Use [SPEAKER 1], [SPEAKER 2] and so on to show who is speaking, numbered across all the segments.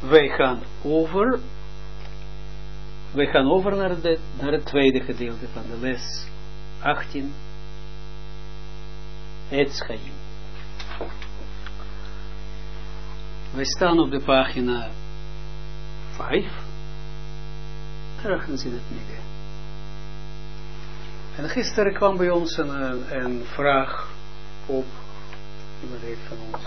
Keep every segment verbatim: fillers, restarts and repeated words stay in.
[SPEAKER 1] wij gaan over, wij gaan over naar, de, naar het tweede gedeelte van de les achttien, Etz Chaim. Wij staan op de pagina vijf, ergens in het midden. En gisteren kwam bij ons een, een vraag op, iemand heeft van onze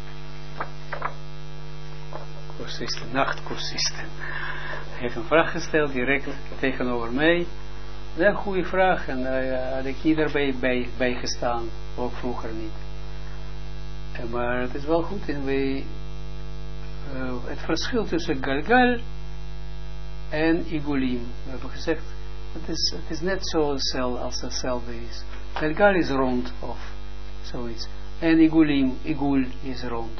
[SPEAKER 1] cursisten, nachtcursisten, heeft een vraag gesteld, direct tegenover mij. Een goede vraag, en daar uh, had ik niet erbij bij, bij gestaan, ook vroeger niet. En, maar het is wel goed, en wij, uh, het verschil tussen Galgal en Igulim, we hebben gezegd, het is, het is net zo cel als hetzelfde is. Galgal is rond, of zoiets, en Igulim, Igul is rond.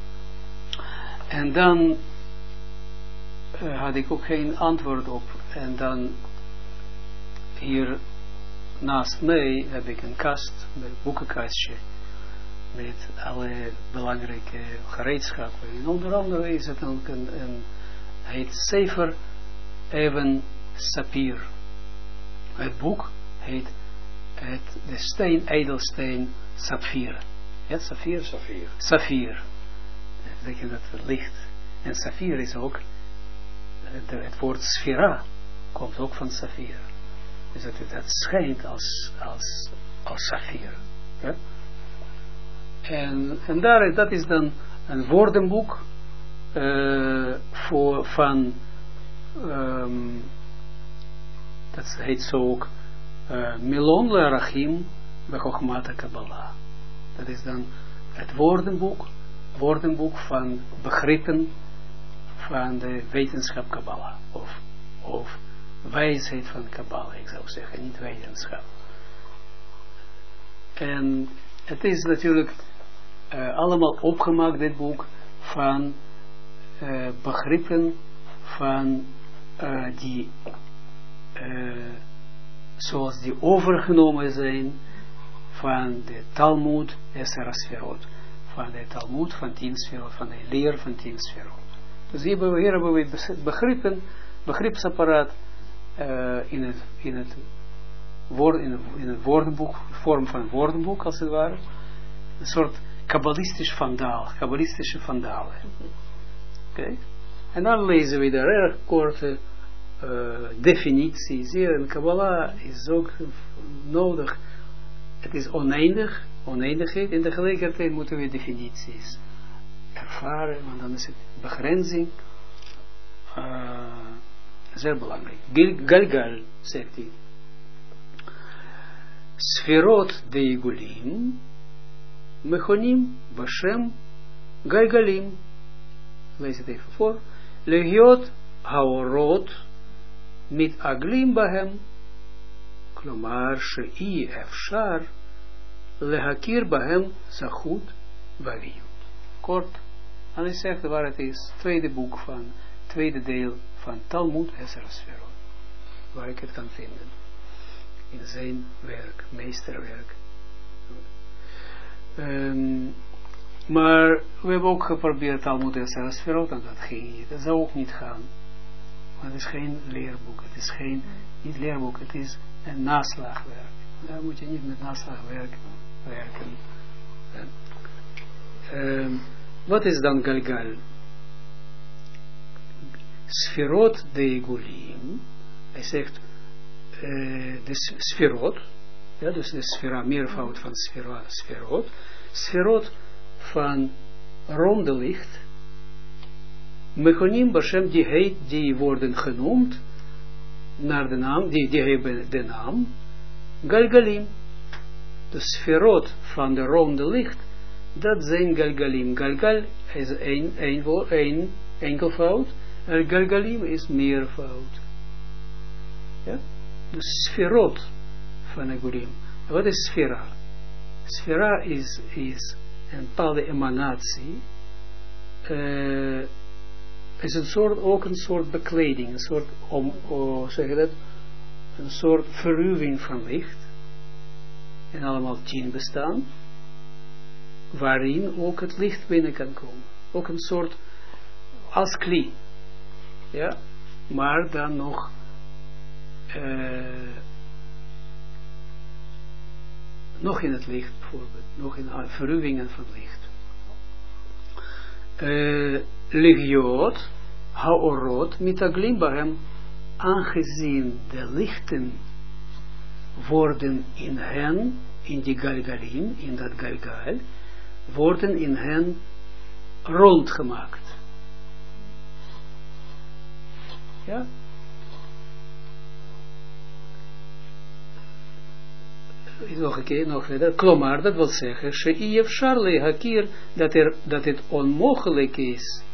[SPEAKER 1] En dan uh, had ik ook geen antwoord op. En dan hier naast mij heb ik een kast, een boekenkastje, met alle belangrijke gereedschappen. En onder andere is het ook een, een heet Sefer Even Sapir. Het boek heet het, de steen, edelsteen Sapphire. Ja, Sapphire?
[SPEAKER 2] Sapphire.
[SPEAKER 1] Sapphire. Dat betekent dat het licht. En Sapphire is ook, het, het woord sfera komt ook van Sapphire. Dus dat, dat schijnt als, als, als Sapphire. Ja? En, en daar, dat is dan een woordenboek uh, voor, van, um, dat heet zo ook, uh, Milon Lerachim Bechochmata Kabbalah. Dat is dan het woordenboek, woordenboek van begrippen van de wetenschap Kabbalah. Of, of wijsheid van Kabbalah, ik zou zeggen, niet wetenschap. En het is natuurlijk uh, allemaal opgemaakt, dit boek, van uh, begrippen van uh, die, uh, zoals die overgenomen zijn van de Talmud Esser Sferot, van de Talmud van tien Sferot, van de leer van tien Sferot. Dus hier hebben we, hier hebben we begrippen, begripsapparaat uh, in het, in het woord, in, in het woordenboek, vorm van een woordenboek als het ware, een soort kabbalistisch vandaal, kabbalistische vandalen. Oké? Okay? En dan lezen we daar erg korte uh, definities. Hier in Kabbalah is ook nodig, het is oneindig, oneindigheid, in de tegelijkertijd moeten we definities ervaren, want dan is het begrenzing uh, zeer belangrijk. Galgal, zegt hij. Sferot de Igulim, Mechonim, Bashem, Galgalim. Lees het even voor. Legiot haorot mit aglim bahem, klomar shei efshar, lehakir bahem zachut vaviyut. Kort, en hij zegt waar het is, tweede boek van, tweede deel van Talmud Esser Sferot, waar ik het kan vinden. In zijn werk, meesterwerk. Um, maar we hebben ook geprobeerd Talmud Esser Sferot en dat ging niet. Dat zou ook niet gaan. Want het is geen leerboek. Het is geen, niet leerboek, het is een naslagwerk. Daar moet je niet met naslagwerk werken. Um, wat is dan Galgal? Sferot de Igulim. Hij zegt Uh, de sferot, ja, dus de sfera, meervoud van sfera, sferot, sferot van ronde licht, mechonim Bashem, die heet, die worden genoemd naar de naam, die, die hebben de naam, Galgalim, de sferot van de ronde licht, dat zijn Galgalim. Galgal is een, een, een enkelvoud, en Galgalim is meervoud. Ja? De sferot van Igulim. Wat is sfera? Sfera is, is een bepaalde emanatie. Uh, is een soort, ook een soort bekleding, een soort, om, oh, zeg je dat, een soort verruwing van licht. En allemaal tien bestaan. Waarin ook het licht binnen kan komen. Ook een soort als kli. Ja, maar dan nog uh, nog in het licht bijvoorbeeld, nog in verruwingen van licht. Uh, Ligiot, haorot, mitaglim bahem, aangezien de lichten worden in hen, in die galgalim, in dat galgal, worden in hen rondgemaakt. Ja? Nog een keer, nog verder. Klomar, dat wil zeggen, she'iev sharle hakir, dat, er, dat het onmogelijk is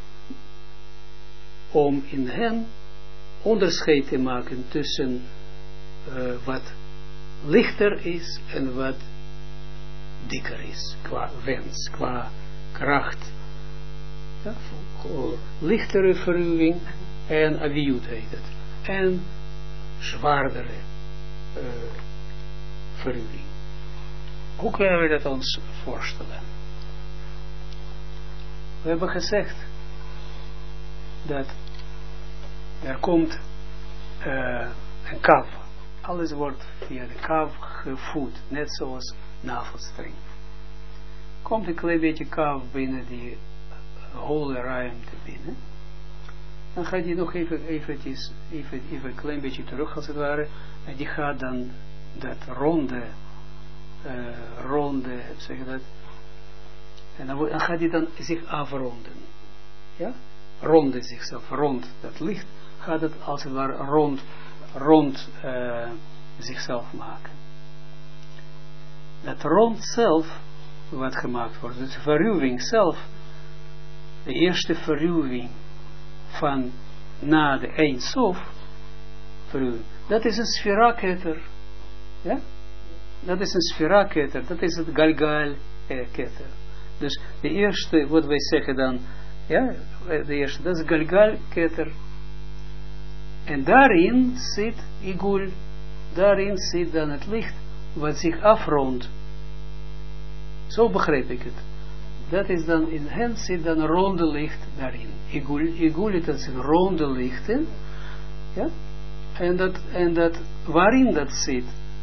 [SPEAKER 1] om in hen onderscheid te maken tussen uh, wat lichter is en wat dikker is, qua wens, qua kracht. Ja, lichtere verruwing en aviut heet het. En zwaardere uh, verruwing. Hoe kunnen we dat ons voorstellen? We hebben gezegd dat er komt uh, een kav. Alles wordt via de kav gevoed, net zoals navelstreng. Komt een klein beetje kav binnen die holle ruimte binnen. Dan gaat die nog even, eventjes, even, even een klein beetje terug als het ware. En die gaat dan dat ronde, uh, ronde, zeg je dat. En dan, dan gaat die dan zich afronden. Ja? Ronde zichzelf, rond dat licht. Gaat het als het ware rond, rond uh, zichzelf maken. Dat rond zelf, wat gemaakt wordt, dus de verruwing zelf, de eerste verruwing van na de Eindsof, verruwing, dat is een sfera-keter. Ja? Dat is een sfera-keter, dat is het Galgal-keter. Dus de eerste, wat wij zeggen dan, ja, de eerste, dat is Galgal-keter. En daarin zit Igul, daarin zit dan het licht, wat zich afrondt. Zo begrijp ik het. Dat is dan, in hen zit dan ronde licht daarin. Igul, Igul, dat zijn ronde lichten. Ja? En dat, en dat, waarin dat zit,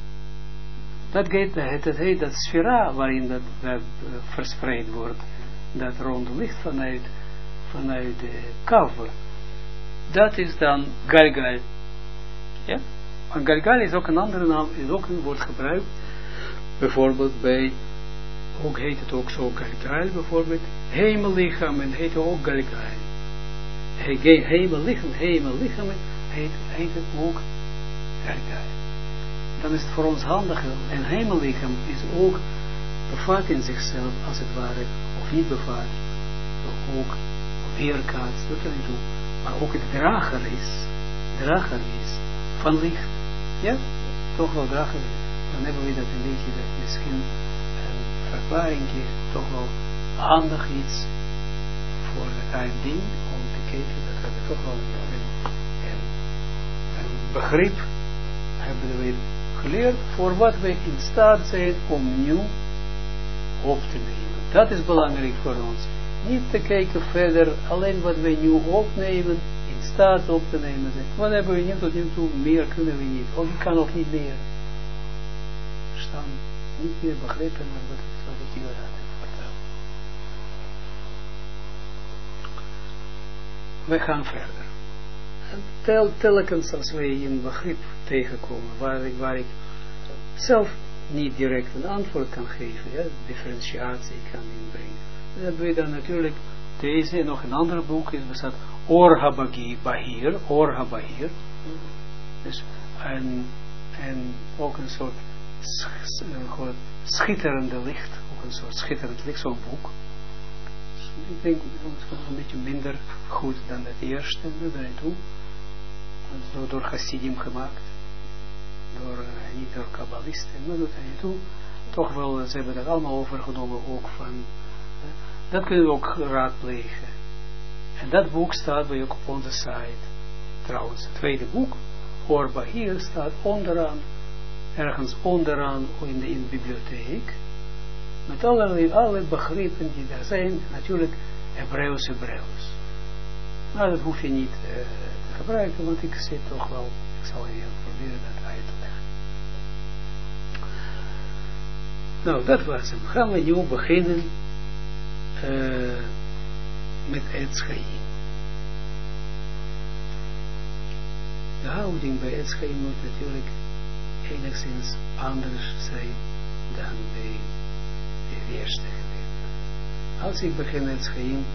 [SPEAKER 1] dat heet, dat heet dat sfera, waarin dat, dat uh, verspreid wordt. Dat ronde licht vanuit, vanuit de kaver. Dat is dan Galgal. Ja? En Galgal is ook een andere naam, is ook een woord gebruikt. Bijvoorbeeld bij, ook heet het ook zo Galgal, bijvoorbeeld. Hemellichaam en heet het ook Galgal. He, hemellichaam, hemellichaam heet, heet het ook Galgal. Dan is het voor ons handiger. En hemellichaam is ook bevat in zichzelf, als het ware, of niet bevat, ook weerkaatst, dat er niet toe. Maar ook het drager is, drager is, van licht. Ja, toch wel drager. Dan hebben we dat een beetje, dat misschien een verklaringje, toch wel handig iets voor het ding, om te kijken, dat we toch wel een, een, een begrip hebben we geleerd, voor wat wij in staat zijn om nieuw op te nemen. Dat is belangrijk voor ons. Niet te kijken verder, alleen wat wij nu opnemen, in staat op te nemen zijn. Wat hebben we niet tot nu toe, meer kunnen we niet. Of ik kan ook niet meer. Verstaan, niet meer begrijpen wat, wat ik hier had verteld. We gaan verder. En tel, telkens als wij een begrip tegenkomen, waar ik, waar ik zelf niet direct een antwoord kan geven, ja, differentiatie kan inbrengen. Dan hebben we dan natuurlijk deze, nog een ander boek, is bestaat Or HaBahir, Or HaBahir. Dus en, en ook een soort sch, een schitterende licht, ook een soort schitterend licht, zo'n boek. Dus ik denk dat het een beetje minder goed dan het eerste, dat er niet toe. Door, door Hasidim gemaakt, door, uh, niet door Kabbalisten, maar doet er niet toe. Toch wel, ze hebben dat allemaal overgenomen ook van. Uh, dat kunnen we ook raadplegen. En dat boek staat bij ook op onze site. Trouwens, het tweede boek, Or Bahir, staat onderaan, ergens onderaan in de, in de bibliotheek. Met allerlei, allerlei begrippen die er zijn, natuurlijk Hebreeuws, Hebreeuws. Maar dat hoef je niet uh, te gebruiken, want ik zit toch wel, ik zal je proberen dat uit te leggen. Nou, dat was hem. Gaan we nu beginnen uh, met Etz Chaim. De houding bij Etz Chaim moet natuurlijk enigszins anders zijn dan bij de eerste gedeelte. Als ik begin Etz Chaim,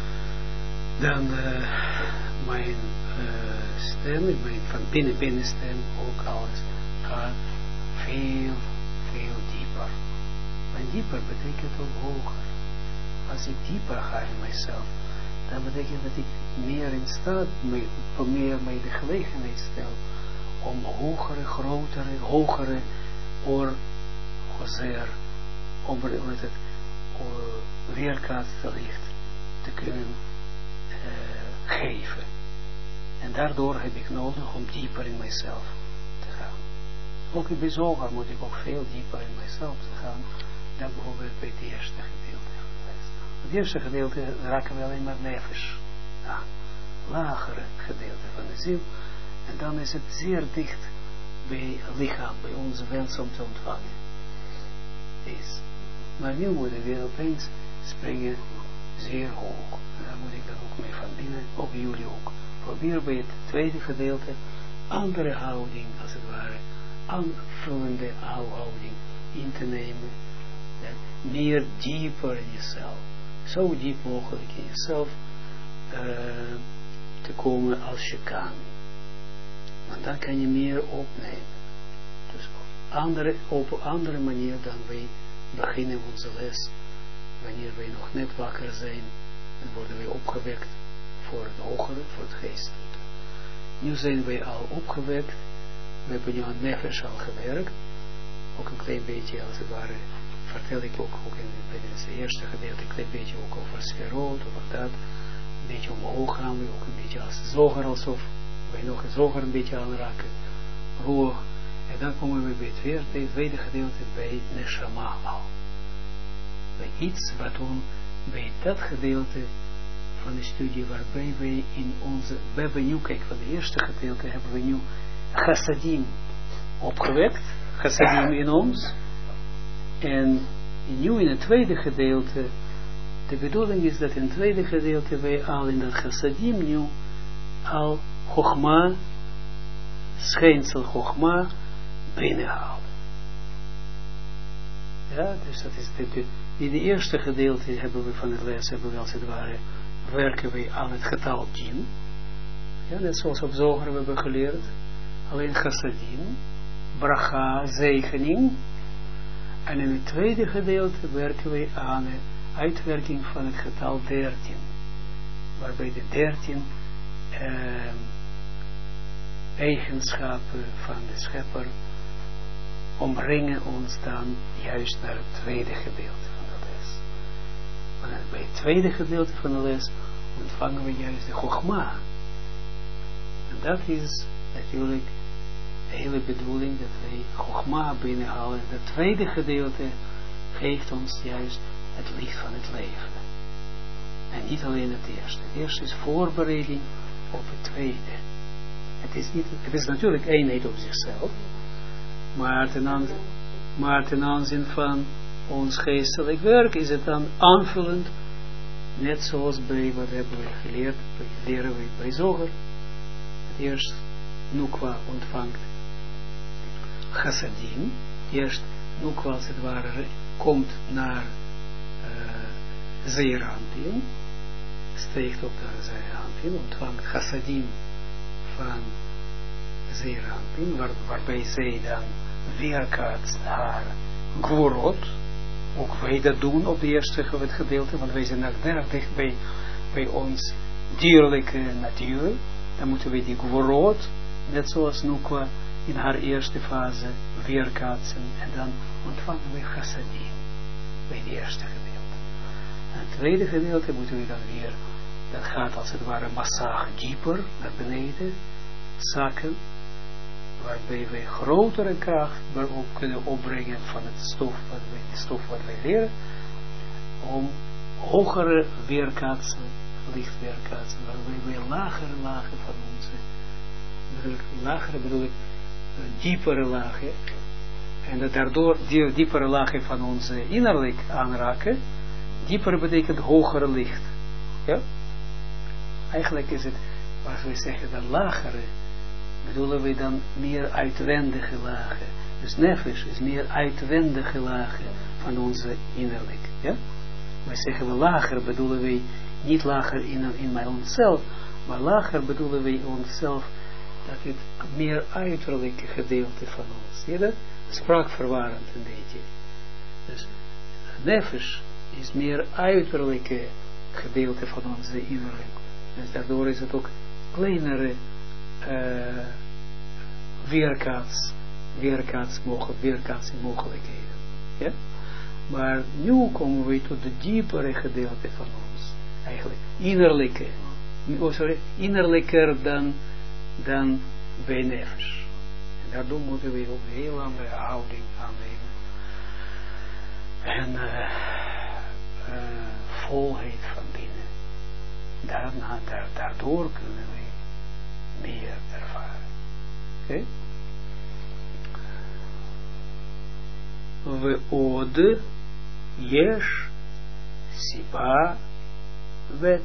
[SPEAKER 1] dan uh, mijn uh, stem, mijn van binnen binnenstem, ook alles gaat veel, veel dieper. En dieper betekent ook hoger. Als ik dieper ga in mijzelf, dan betekent dat ik meer in staat, meer mij de gelegenheid stel om hogere, grotere, hogere oor, gozer, over het weerkaatste licht te kunnen uh, geven. En daardoor heb ik nodig om dieper in mijzelf te gaan. Ook in Zohar moet ik ook veel dieper in mijzelf te gaan dan bijvoorbeeld bij het eerste gedeelte. Het eerste gedeelte raken we alleen maar nefesh aan. Lagere gedeelte van de ziel. En dan is het zeer dicht bij het lichaam, bij onze wens om te ontvangen. Is. Maar nu moeten we weer opeens springen zeer hoog. En daar moet ik dan ook mee van binnen, ook jullie ook. Probeer bij het tweede gedeelte andere houding, als het ware, aanvullende houding in te nemen. Ja, meer dieper in jezelf. Zo diep mogelijk in jezelf uh, te komen als je kan. Want dan kan je meer opnemen. Dus op andere, op een andere manier dan wij beginnen onze les. Wanneer wij nog net wakker zijn, dan worden wij opgewekt voor het hogere, voor het geestelijke. Nu zijn wij al opgewekt. We hebben nu aan nefesh al gewerkt. Ook een klein beetje, als het ware, vertel ik ook, ook in, in het eerste gedeelte, een klein beetje ook over sferot, over dat. Een beetje omhoog gaan we, ook een beetje als zoger, alsof wij nog een zoger een beetje aanraken. Roer. En dan komen we bij het tweede, tweede gedeelte, bij neshama al. Bij iets wat doen, bij dat gedeelte van de studie, waarbij wij in onze, we hebben nu, kijk, van het eerste gedeelte hebben we nu chassadim opgewekt, chassadim in ons. En nu in het tweede gedeelte, de bedoeling is dat in het tweede gedeelte wij al in dat chassadim nu al Chochma, schijnsel Chochma binnenhalen. Ja, dus dat is de, de, in de eerste gedeelte hebben we van het les, hebben we als het ware, werken we aan het getal Jim. Ja, net zoals op Zoger we hebben geleerd. Alleen chassadim, bracha, zegening. En in het tweede gedeelte werken we aan de uitwerking van het getal dertien. Waarbij de dertien uh, eigenschappen van de schepper omringen ons dan juist naar het tweede gedeelte van de les. Maar bij het tweede gedeelte van de les ontvangen we juist de Chochma. En dat is natuurlijk de hele bedoeling dat wij Chochma binnenhalen. Het tweede gedeelte geeft ons juist het licht van het leven. En niet alleen het eerste. Het eerste is voorbereiding op het tweede. Het is, niet, het is natuurlijk eenheid op zichzelf. Maar ten, aanzien, maar ten aanzien van ons geestelijk werk is het dan aanvullend. Net zoals bij wat hebben we geleerd. Leren we bij Zoger. Het eerst Nukwa ontvangt chassadim. Eerst Nukwa als het ware komt naar uh, Zeeranpin. Steekt op naar Zeeranpin. Ontvangt chassadim van Zeeranpin. Waar, waarbij zij dan weerkaatst haar gvorot. Ook wij dat doen op de eerste gedeelte. Want wij zijn nog erg dicht bij, bij ons dierlijke natuur. Dan moeten we die gvorot, net zoals Nukwa in haar eerste fase, weerkaatsen. En dan ontvangen we chassadim bij het eerste gedeelte. En het tweede gedeelte moeten we dan weer, dat gaat als het ware massaag dieper naar beneden zakken. Waarbij wij grotere kracht op kunnen opbrengen van het stof wat wij, de stof wat wij leren. Om hogere weerkaatsen licht weerkaatsen, waarbij wij lagere lagen van onze, bedoel ik, lagere bedoel ik, uh, diepere lagen, en dat daardoor die diepere lagen van onze innerlijk aanraken, dieper betekent hogere licht. Ja? Eigenlijk is het, als we zeggen dat lagere, bedoelen we dan meer uitwendige lagen. Dus nefesh is meer uitwendige lagen van onze innerlijk. Ja? Wij zeggen we lager, bedoelen we niet lager in, in mij onszelf, maar lager bedoelen we onszelf dat het meer uiterlijke gedeelte van ons. Zie je dat? Spraakverwarrend een beetje. Dus nefesh is meer uiterlijke gedeelte van onze innerlijk. Dus daardoor is het ook kleinere uh, weerkaats, weerkaats mogelijk, weerkaatsmogelijkheden. Ja? Maar nu komen we tot de diepere gedeelte van ons. Eigenlijk innerlijke. Oh sorry, innerlijker dan, dan bij nefesh. En daardoor moeten we ook een heel andere houding aannemen. En uh, uh, volheid van binnen. Daarna, daar, daardoor kunnen we meer ervaren. Oké? We ode yesh siba vet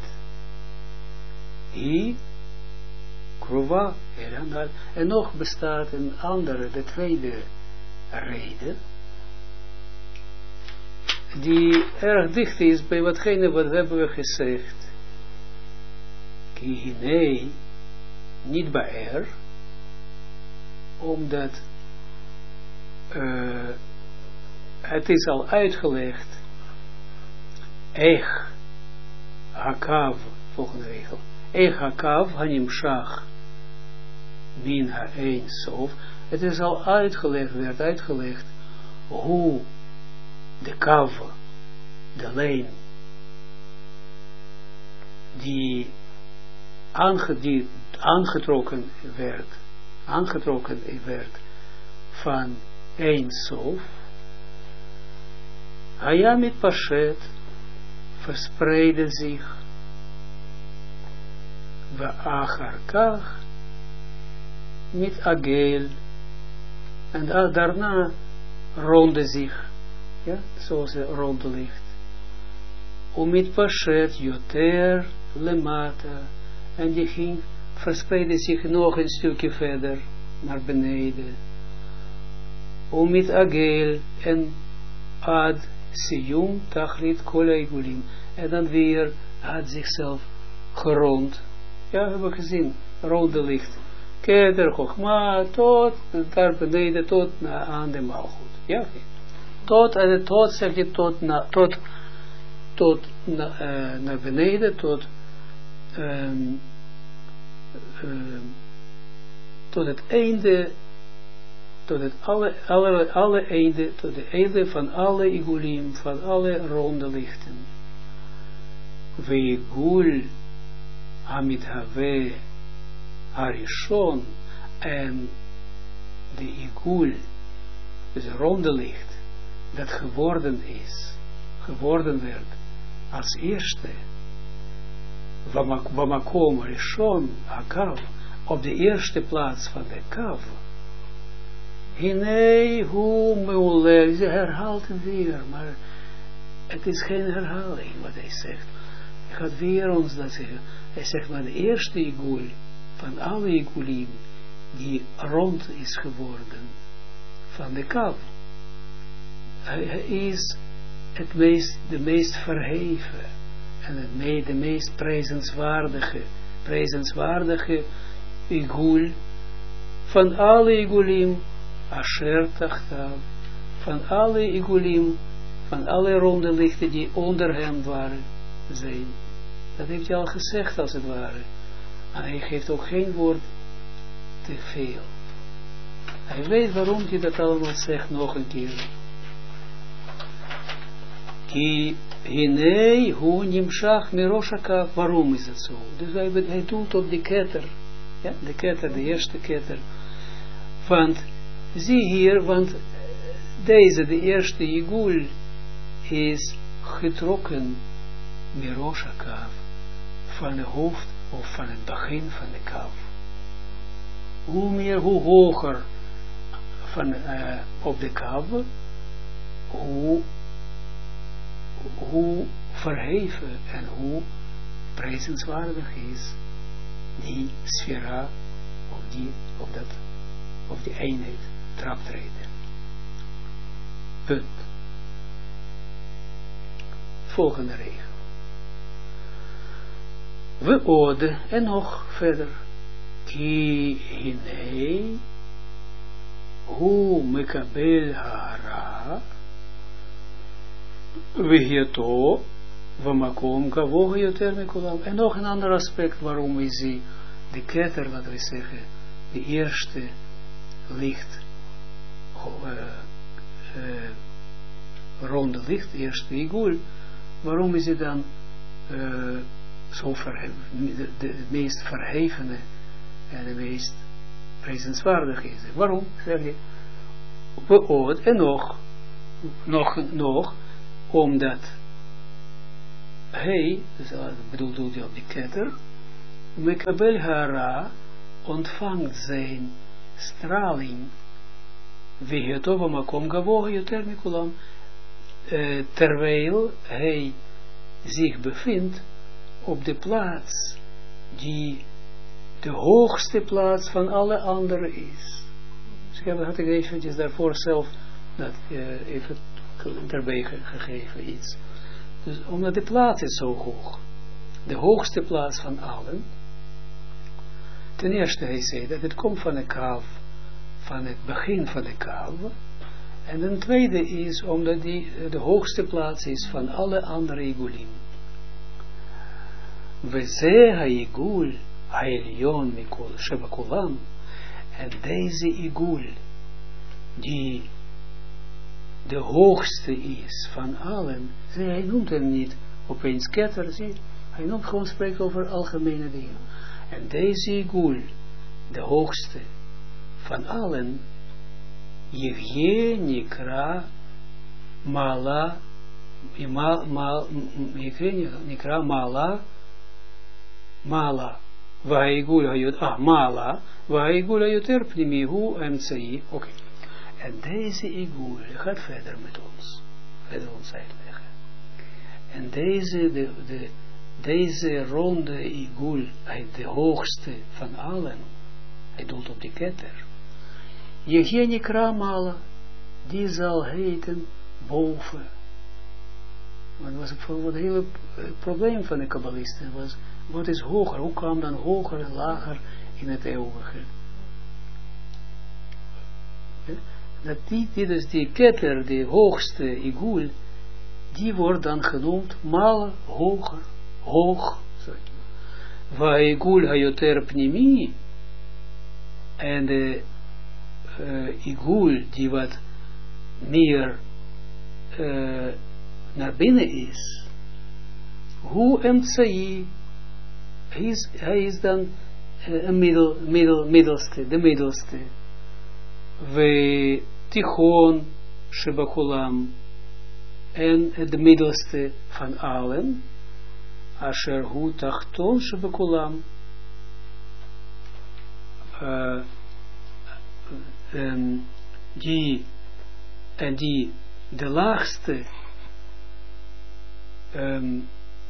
[SPEAKER 1] hi krova elanal. En nog bestaat een andere, de tweede reden, die erg dicht is bij watgene wat hebben we gezegd. Ki nee, niet bij er, omdat uh, het is al uitgelegd, Eich hakav, volgende regel, Eich hakav hanimshach min ha-ein sof. Het is al uitgelegd, werd uitgelegd, hoe de kav, de lijn, die, aange, die aangetrokken werd, aangetrokken werd van Ein Sof, Hayamit Pashet, verspreidde zich, we acharkach, met agel, en daarna ronde zich, ja, zoals het ronde ligt, om met Pashet, Joter, Lemata, en die ging, verspreidde zich nog een stukje verder, naar beneden, om met agel, en ad siyum tachlit kol eigulim, en dan weer had zichzelf gerond. Ja, hebben we gezien, rode licht. Keter, Chochma, tot, daar beneden, tot na, aan de maalgoed. Ja, tot, en tot zeg je, tot, na, tot, tot na, uh, naar beneden, tot, um, um, tot het einde, tot het alle, alle, alle einde, tot het einde van alle igulim, van alle ronde lichten. Veigul Hamithave Harishon, en de igul, dus een ronde licht, dat geworden is, geworden werd, als eerste, Vamakom Rishon Hakav, op de eerste plaats van de kav, Hinei hu meuleh, ze herhaalt hem weer, maar het is geen herhaling wat hij zegt. Hij gaat weer ons dat zeggen. Hij zegt, maar de eerste igul, van alle igulim, die rond is geworden, van de kav, hij is het meest, de meest verheven, en het me, de meest prijzenswaardige, prijzenswaardige igul, van alle igulim, asher tachtav, van alle igulim, van alle ronde lichten die onder hem waren, zijn. Dat heeft hij al gezegd als het ware. En hij geeft ook geen woord te veel. Hij weet waarom hij dat allemaal zegt nog een keer. Ki hinei hu nimshach miroshakav. Waarom is dat zo? Dus hij, hij doet op de ketter. Ja, de ketter, de eerste ketter. Want, zie hier, want deze, de eerste igul, is getrokken miroshakav van het hoofd of van het begin van de kav. Hoe meer, hoe hoger van, uh, op de kav, hoe, hoe verheven en hoe prijzenswaardig is die sfera of die, of dat, of die eenheid traptreden. Punt. Volgende regel. We ode en nog verder. Ki hinei hu mekabel hara vehieto vamakom gavoge yoter mekulam. En nog een ander aspect waarom we zien de ketter, laten we zeggen, de eerste licht, uh, uh, ronde licht, eerste igul, waarom is het dan uh, zo verheven, de, de, de meest verhevene en de meest prijzenswaardig is? Waarom, zeg je? We oud en nog, nog, nog, omdat hij, dus dat bedoelt doet hij op die ketter, Mekabel hara ontvangt zijn straling, vegetova makom gavoge yoter mikulam, terwijl hij zich bevindt op de plaats die de hoogste plaats van alle anderen is. Dus ik heb had ik eventjes daarvoor zelf dat, uh, even erbij gegeven iets. Dus omdat de plaats is zo hoog, de hoogste plaats van allen. Ten eerste hij zei dat het komt van de kav, van het begin van de kav. En ten tweede is omdat die de hoogste plaats is van alle andere igulim. We ze ha-igul ha-elion mikol shebakulam. En deze igul, die de hoogste is van allen, zie, hij noemt hem niet opeens ketter, zie, hij noemt gewoon spreekt over algemene dingen. En deze igul, de hoogste van allen, Yevje Nikra Mala Nikra Mala Mala Vaigul Hayot Ah Mala Vaigul Hayoter Pnimihu M C I. Oké. En deze igul gaat verder met ons. Verder ons uitleggen. En deze, de, de, deze ronde igul, de hoogste van allen, hij doelt op de ketter. Yevgeni Kramala, die zal heten boven. Want was bijvoorbeeld het hele probleem van de kabbalisten was, wat is hoger? Hoe kwam dan hoger en lager in het eeuwige? Dat die, die dus die ketter, die hoogste igul, die wordt dan genoemd mala, hoger, hoog. Va igul hayoter pnimi, en de Uh, igul die wat meer uh, naar binnen is, hoe emtsai, hij is, hij is dan uh, een middel, middel, middelste, de middelste, we tichon shebakulam, en de middelste van allen, asher hu tachton shebakulam, uh, Um, die en die de laagste um,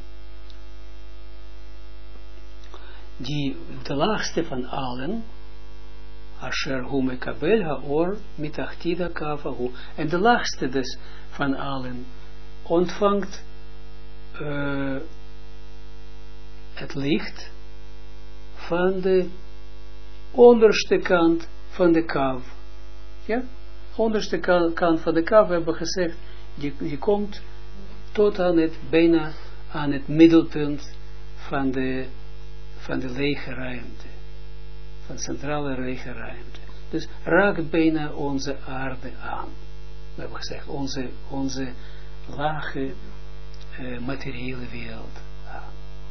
[SPEAKER 1] die de laagste van allen, asher hu mekabel haor mitachtida kavahu, en de laagste dus van allen ontvangt uh, het licht van de onderste kant van de kav. Ja, onderste kant van de kav hebben we gezegd, die, die komt tot aan het, bijna aan het middelpunt van de, van de lege ruimte, van de centrale lege ruimte. Dus raakt bijna onze aarde aan. We hebben gezegd, onze, onze lage uh, materiële wereld aan.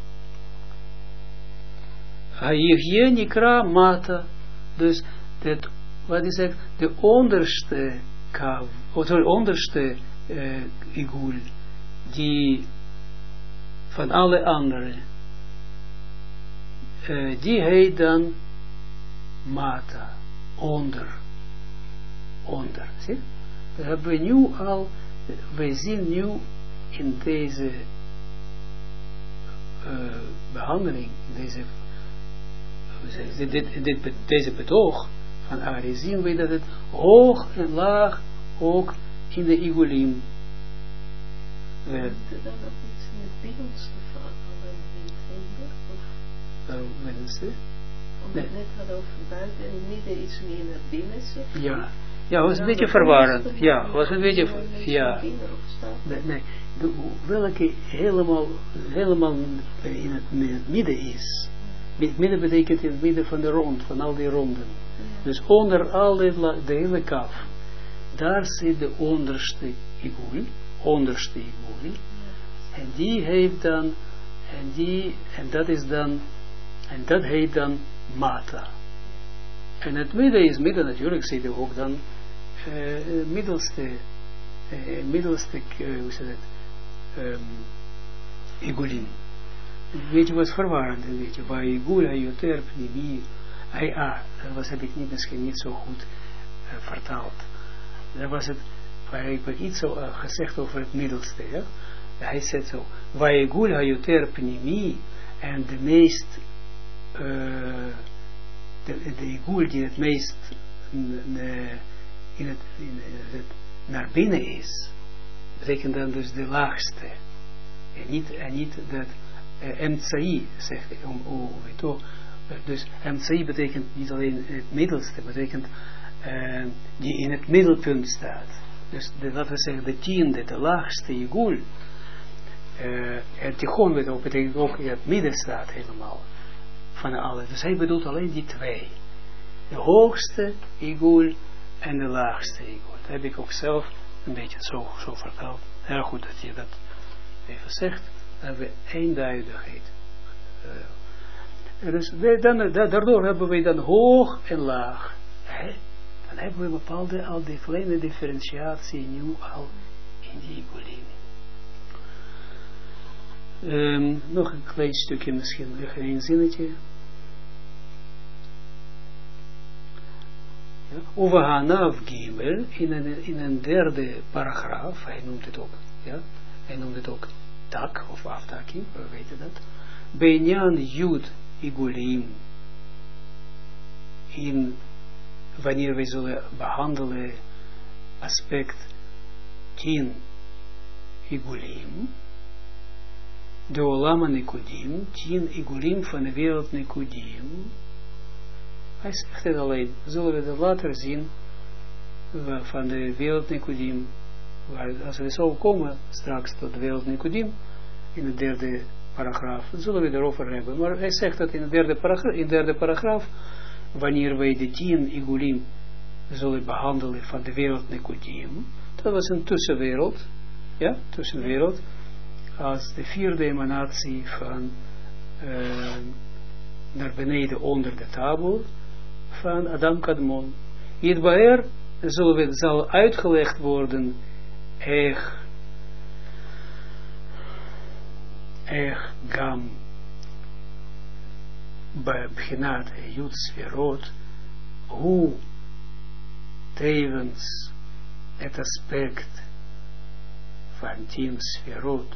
[SPEAKER 1] Ha'yevje nikra mata, dus dat, wat is het, de onderste kav, of de onderste uh, igul, die van alle anderen uh, die heet dan mata, onder, onder, zie? Dat hebben we nu al, wij zien nu in deze uh, behandeling, deze, dit, dit, dit, deze betoog van Ari, zien we dat het hoog en laag ook in de Igulim werd.
[SPEAKER 2] Dan nog iets in het binnenste van in het onder?
[SPEAKER 1] Waarom willen ze?
[SPEAKER 2] Omdat we het net hadden over buiten en midden iets meer naar binnen zit.
[SPEAKER 1] Ja, ja, was een beetje verwarrend. Ja, was een beetje, ja. Nee, nee. De, welke helemaal, helemaal in het midden is. Midden betekent in het midden van de rond, van al die ronden. Ja. Dus onder al de, de hele kaf. Daar zit de onderste igul, onderste igul. Ja. En die heeft dan, en die, en dat is dan, en dat heet dan mata. En het midden is midden natuurlijk, zit er ook dan uh, middelste, uh, middelste, uh, hoe zeg het, um, igulin. Weet je, was verwarrend, weet je, waar igul, hayoter, pnimi, hij, ah, dat was, heb ik niet, misschien niet zo goed uh, vertaald. Daar was het, waar ik heb iets zo uh, gezegd over het middelste, ja. Hij zegt zo, waar igul, hayoter, pnimi, en de meest, uh, de, de igul die het meest uh, in het, in het, naar binnen is, betekent dan dus de laagste. En niet, en niet dat uh, M C I, zegt hij, om, om, om, dus M C I betekent niet alleen het middelste, betekent uh, die in het middelpunt staat. Dus de, laten we zeggen, de tiende, de laagste igul, uh, en tichon betekent ook in het midden staat helemaal. Van alle. Dus hij bedoelt alleen die twee. De hoogste igul en de laagste igul. Dat heb ik ook zelf een beetje zo, zo vertaald. Heel goed dat je dat even zegt. Dan hebben we eenduidigheid. Uh, dus we, dan, da, daardoor hebben we dan hoog en laag. He? Dan hebben we bepaalde, al die kleine differentiatie nu al in die igulim. Um, nog een klein stukje misschien, nog een zinnetje. Over Hanav Gimel, in een, in een derde paragraaf, hij noemt het ook, ja, hij noemt het ook tak, of aftaking, we weten dat, Benyan Yud Igulim, in, wanneer wij zullen behandelen, aspect tien Igulim, de Olama Nekudim, tien Igulim van de wereld Nekudim. Hij zegt het alleen, zullen we dat later zien, van de wereld Nekudim, waar, als we zo komen, straks tot de wereld Nekudim, in de derde paragraaf, zullen we erover hebben. Maar hij zegt dat in de derde paragraaf, in de derde paragraaf wanneer wij de tien Igulim zullen behandelen van de wereld Nekudim, dat was een tussenwereld, ja, tussenwereld, als de vierde emanatie van uh, naar beneden onder de tabel van Adam Kadmon. Yitbaer zal, we, zal uitgelegd worden Ech Ech Gam Bebchinat Yud Sferot, hoe tevens het aspect van tien Sferot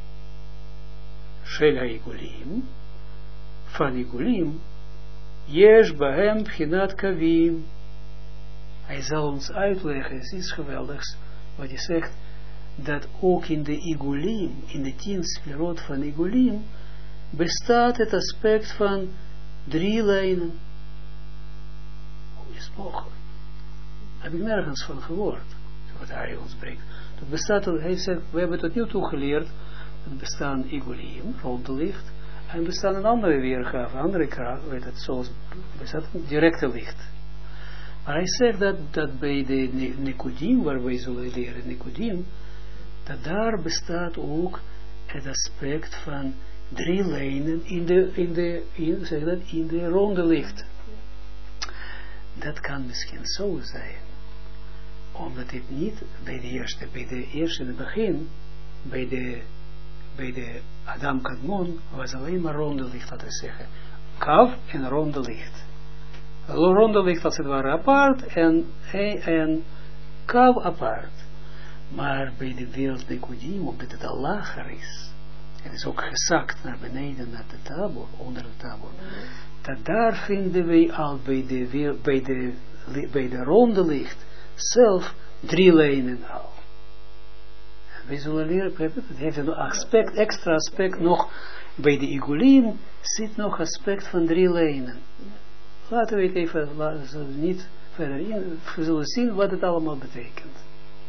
[SPEAKER 1] Shel HaIgulim, van Igulim, Yesh Bahem Bchinat Kavim. Hij zal ons uitleggen, het is geweldigs wat hij zegt, dat ook in de Igulim, in de tien Sferot van Igulim, bestaat het aspect van drie lijnen. Hoe is het mogelijk? Heb ik nergens van gehoord, wat hij ons brengt. Dat bestaat, hij zegt, we hebben tot nu toe geleerd, er bestaan Igulim, rond licht, en bestaan een andere weergave, andere kracht, weet het, zoals bestaat een directe licht. Maar hij zegt dat, dat bij de Nekudim, waar wij zullen leren Nekudim, dat daar bestaat ook het aspect van drie lijnen in de, in de, in, zeg dat, in de ronde licht. Dat kan misschien zo zijn, omdat het niet bij de eerste, bij de eerste in het begin, bij de bij de Adam Kadmon was alleen maar ronde licht, laten we zeggen. kav en ronde licht. Ronde licht als het ware apart en, en kav apart. Maar bij de wereld Nekudim, omdat het al lager is, het is ook gezakt naar beneden, naar de tabor, onder de tabor, dat daar vinden wij al bij de, bij de, bij de ronde licht zelf drie lijnen al. En wij zullen leren, het heeft een aspect, extra aspect nog, bij de Igulim zit nog aspect van drie lijnen. Laten we het even, laten we niet verder in, we zullen zien wat het allemaal betekent.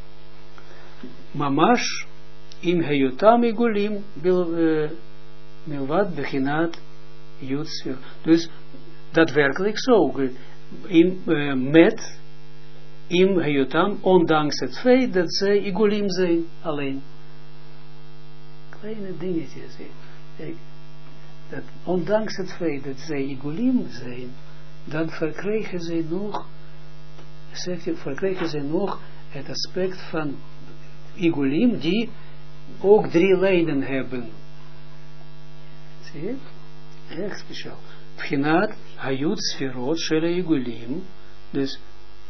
[SPEAKER 1] Mamash in Hayotam Igulim milvat beginat Jutsvir. Dus daadwerkelijk zo. In, uh, met in Hayotam, ondanks het feit dat zij Igulim zijn alleen. Kleine dingetjes. Dat ondanks het feit dat zij Igulim zijn, dan verkrijgen zij nog, zegt je, verkrijgen zij nog het aspect van Igulim die ook drie lijnen hebben. Zie je? Echt speciaal. Bchinat Hayut Sfirot Shele Igulim. Dus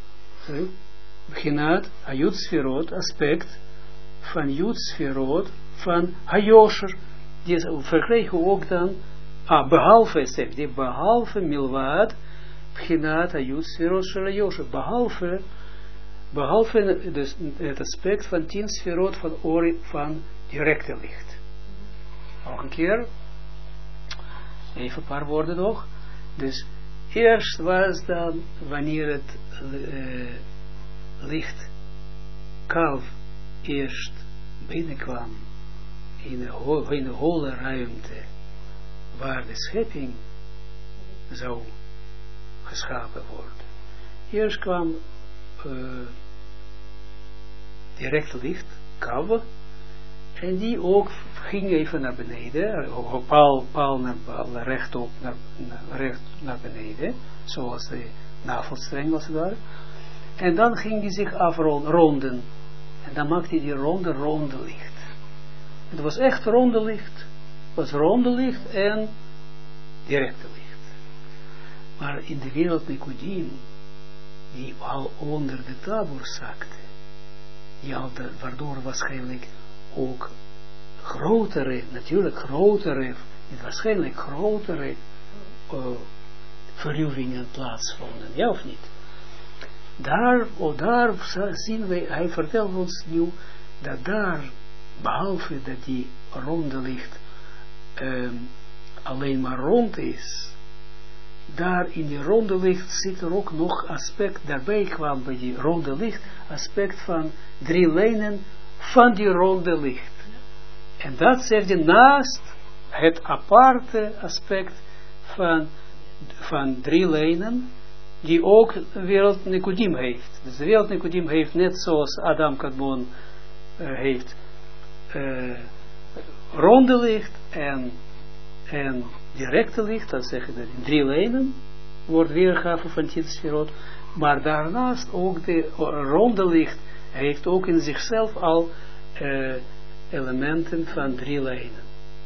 [SPEAKER 1] Bchinat Hayut Sfirot aspect van Yud Sfirot van Hayosher. Die verkrijgen ook dan, ah, behalve, zegt die, behalve Milwaad Bchinat Hayut Sfirot Shele Yosher. Behalve Behalve dus het aspect van tien sferot van ori van directe licht. Nog een keer. Even een paar woorden nog. Dus eerst was dan wanneer het uh, licht kalf eerst binnenkwam in een, ho in een holle ruimte waar de schepping zou geschapen worden. Eerst kwam Uh, direct licht, koude, en die ook ging even naar beneden, paal, paal naar, naar rechtop, naar, naar, recht naar beneden, zoals de navelstreng als het ware, en dan ging die zich afronden, en dan maakte hij die ronde, ronde licht. Het was echt ronde licht, het was ronde licht en directe licht. Maar in de wereld Nekudim, die al onder de tabor zakte, die al de, waardoor waarschijnlijk ook grotere, natuurlijk grotere, waarschijnlijk grotere uh, verruwingen plaatsvonden, ja of niet? Daar, oh, daar zien wij, hij vertelt ons nu, dat daar, behalve dat die ronde licht um, alleen maar rond is, daar in die ronde licht zit er ook nog aspect, daarbij kwam bij die ronde licht, aspect van drie lijnen van die ronde licht. En dat zegt je naast het aparte aspect van, van drie lijnen, die ook de wereld Nekudim heeft. Dus de wereld Nekudim heeft net zoals Adam Kadmon uh, heeft uh, ronde licht en, en directe licht, dat zeggen dat in drie lijnen wordt weergave van tien sferot, maar daarnaast ook de ronde licht heeft ook in zichzelf al uh, elementen van drie lijnen.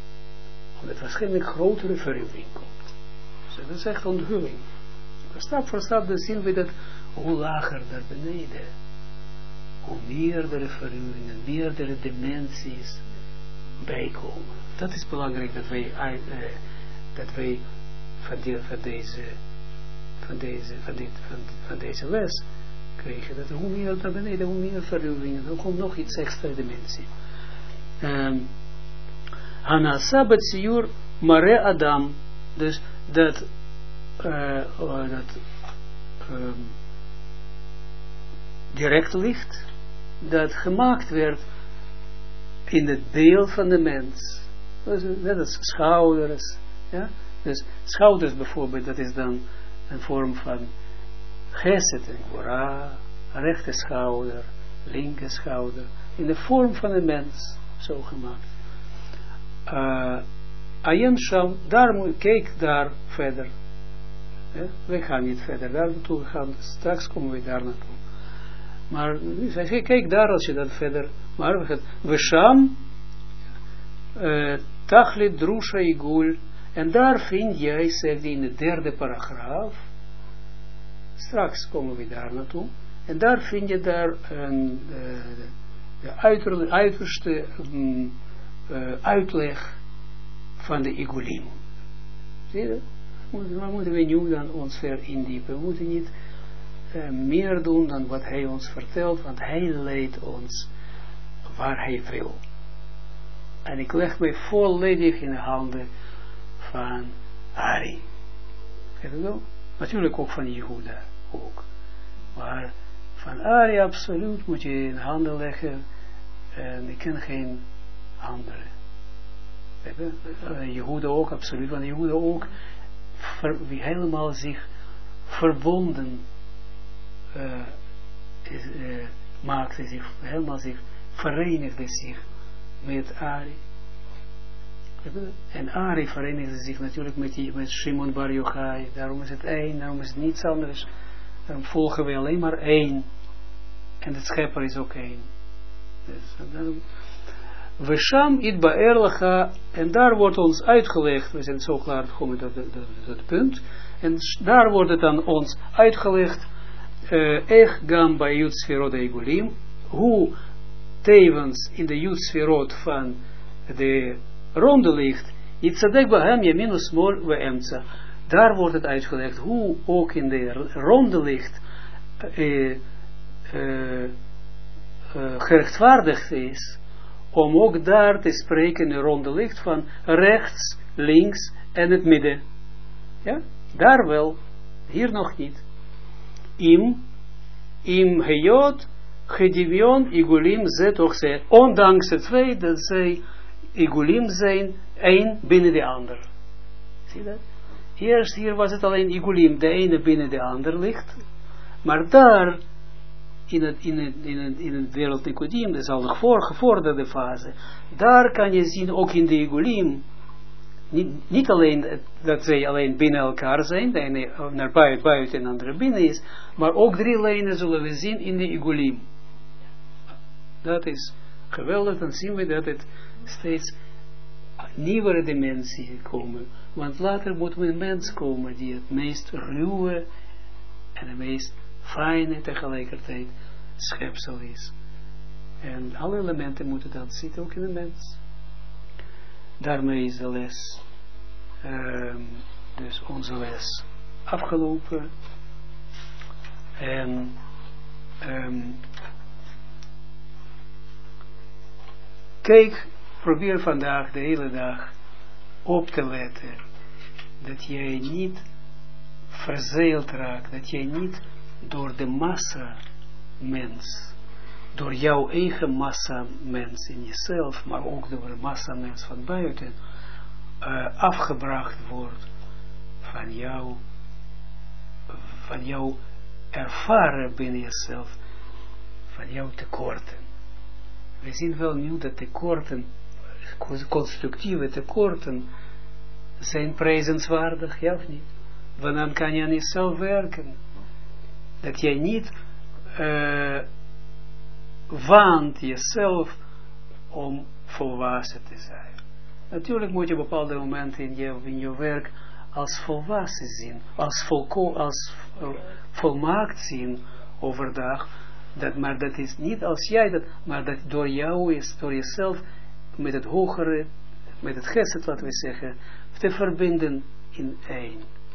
[SPEAKER 1] Omdat waarschijnlijk grotere verruwing komt. Dus dat is echt onthulling. Stap voor stap dan zien we dat hoe lager daar beneden, hoe meerdere verruwingen, meerdere dimensies bijkomen. Dat is belangrijk dat wij, uh, dat wij van, die, van, deze, van, deze, van, dit, van, van deze les krijgen. Dat hoe meer daar beneden, hoe meer verruwingen, dan komt nog iets extra dimensie. Um, Hanasa Batsiur Mare Adam, dus dat Uh, uh, dat um, direct licht dat gemaakt werd in het beeld van de mens. Dus, net als schouders. Ja? Dus schouders bijvoorbeeld, dat is dan een vorm van Geset en Gora, rechte schouder, linker schouder, in de vorm van een mens, zo gemaakt. Uh, Ayen Sham, daar moet, kijk daar verder. Ja, we gaan niet verder daar naartoe, we gaan, straks komen we daar naartoe. Maar hij zegt, kijk daar als je dat verder, maar we gaan, we sham, uh, tachlit drusha igul, En daar vind jij, zegt hij in de derde paragraaf, straks komen we daar naartoe, en daar vind je daar een, uh, de uiter, uiterste um, uh, uitleg van de Igulim. Zie je? Waar moeten we nu dan ons ver indiepen? We moeten niet uh, meer doen dan wat hij ons vertelt, want hij leidt ons waar hij wil. En ik leg mij volledig in de handen van Ari. Kijk je wel? Natuurlijk ook van Jehuda ook. Maar van Ari absoluut moet je in handen leggen. En ik ken geen andere. Uh, Jehuda ook absoluut. Want Jehuda ook ver, wie helemaal zich verbonden uh, is, uh, maakte zich, helemaal zich verenigde zich met Ari. En Ari verenigde zich natuurlijk met, die, met Shimon Bar Yochai. Daarom is het één, daarom is het niets anders. Daarom volgen we alleen maar één. En de schepper is ook één. Dus daarom. Vesham itbaer lecha, en daar wordt ons uitgelegd, we zijn zo klaar gekomen tot het punt, en daar wordt het aan ons uitgelegd, Ech gam bij Yudsferot Eigulim, hoe tevens in de Yudsferot van de ronde licht, Yitzadek Bahem Yamin Usmol we Emtsa, daar wordt het uitgelegd, hoe ook in de ronde licht uh, uh, uh, gerechtvaardigd is, om ook daar te spreken in de ronde licht van rechts, links en het midden. Ja, daar wel, hier nog niet. Im, im heyot, gedivion, igulim, zet ook zij, ondanks het feit dat zij igulim zijn, één binnen de ander. Zie je dat? Eerst hier was het alleen igulim, de ene binnen de ander ligt, maar daar, in het, in het, in het, in het wereld Nicodim, dat is al de gevorderde fase, daar kan je zien, ook in de igulim, niet, niet alleen dat zij alleen binnen elkaar zijn, de ene naar buiten, buiten en de andere binnen is, maar ook drie lijnen zullen we zien in de igulim. Dat is geweldig, dan zien we dat het steeds nieuwere dimensie komen, want later moet een mens komen die het meest ruwe en het meest fijne tegelijkertijd schepsel is. En alle elementen moeten dan zitten ook in de mens. Daarmee is de les, um, dus onze les, afgelopen. En um, kijk, probeer vandaag de hele dag op te letten dat jij niet verzeild raakt, dat jij niet door de massa mens, door jouw eigen massa mens in jezelf, maar ook door de massa mens van buiten, uh, afgebracht wordt van jou, van jouw ervaren binnen jezelf, van jouw tekorten. We zien wel nu dat tekorten, constructieve tekorten, zijn prijzenswaardig, ja of niet? Want dan kan je aan jezelf werken. Dat jij niet uh, waant jezelf om volwassen te zijn. Natuurlijk moet je bepaalde momenten in je, in je werk als volwassen zien, als, volko, als uh, volmaakt zien overdag. Dat, maar dat is niet als jij dat, maar dat door jou is, door jezelf met het hogere, met het geset, laten we zeggen, te verbinden in één.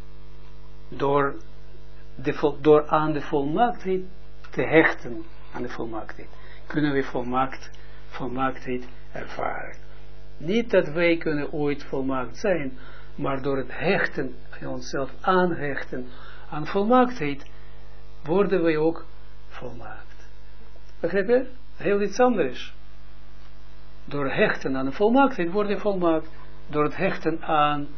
[SPEAKER 1] Door, de, door aan de volmaaktheid te hechten, aan de volmaaktheid, kunnen we volmaakt, volmaaktheid ervaren. Niet dat wij kunnen ooit volmaakt zijn, maar door het hechten, onszelf aanhechten aan volmaaktheid, worden wij ook volmaakt. Begrijp je? Heel iets anders. Door hechten aan de volmaaktheid word je volmaakt. Door het hechten aan,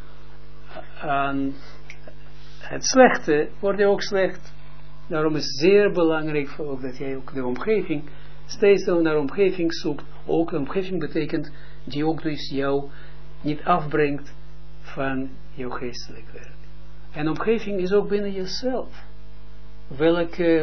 [SPEAKER 1] aan het slechte word je ook slecht. Daarom is het zeer belangrijk voor ook dat jij ook de omgeving steeds naar de omgeving zoekt. Ook de omgeving betekent die ook dus jou niet afbrengt van jouw geestelijk werk. En omgeving is ook binnen jezelf. Welke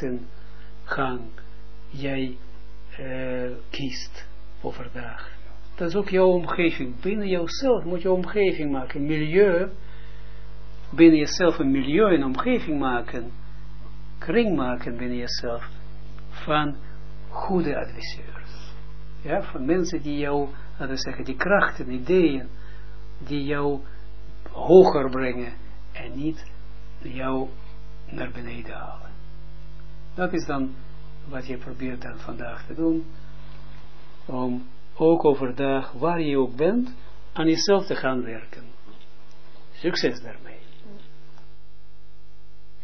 [SPEAKER 1] gedachtengang jij uh, kiest overdag. Dat is ook jouw omgeving. Binnen jouzelf moet je omgeving maken. Milieu. Binnen jezelf een milieu en omgeving maken. Kring maken binnen jezelf. Van goede adviseurs. Ja, van mensen die jou, laten we zeggen, die krachten, ideeën, die jou hoger brengen en niet jou naar beneden halen. Dat is dan wat je probeert dan vandaag te doen, om ook overdag, waar je ook bent, aan jezelf te gaan werken. Succes daarmee.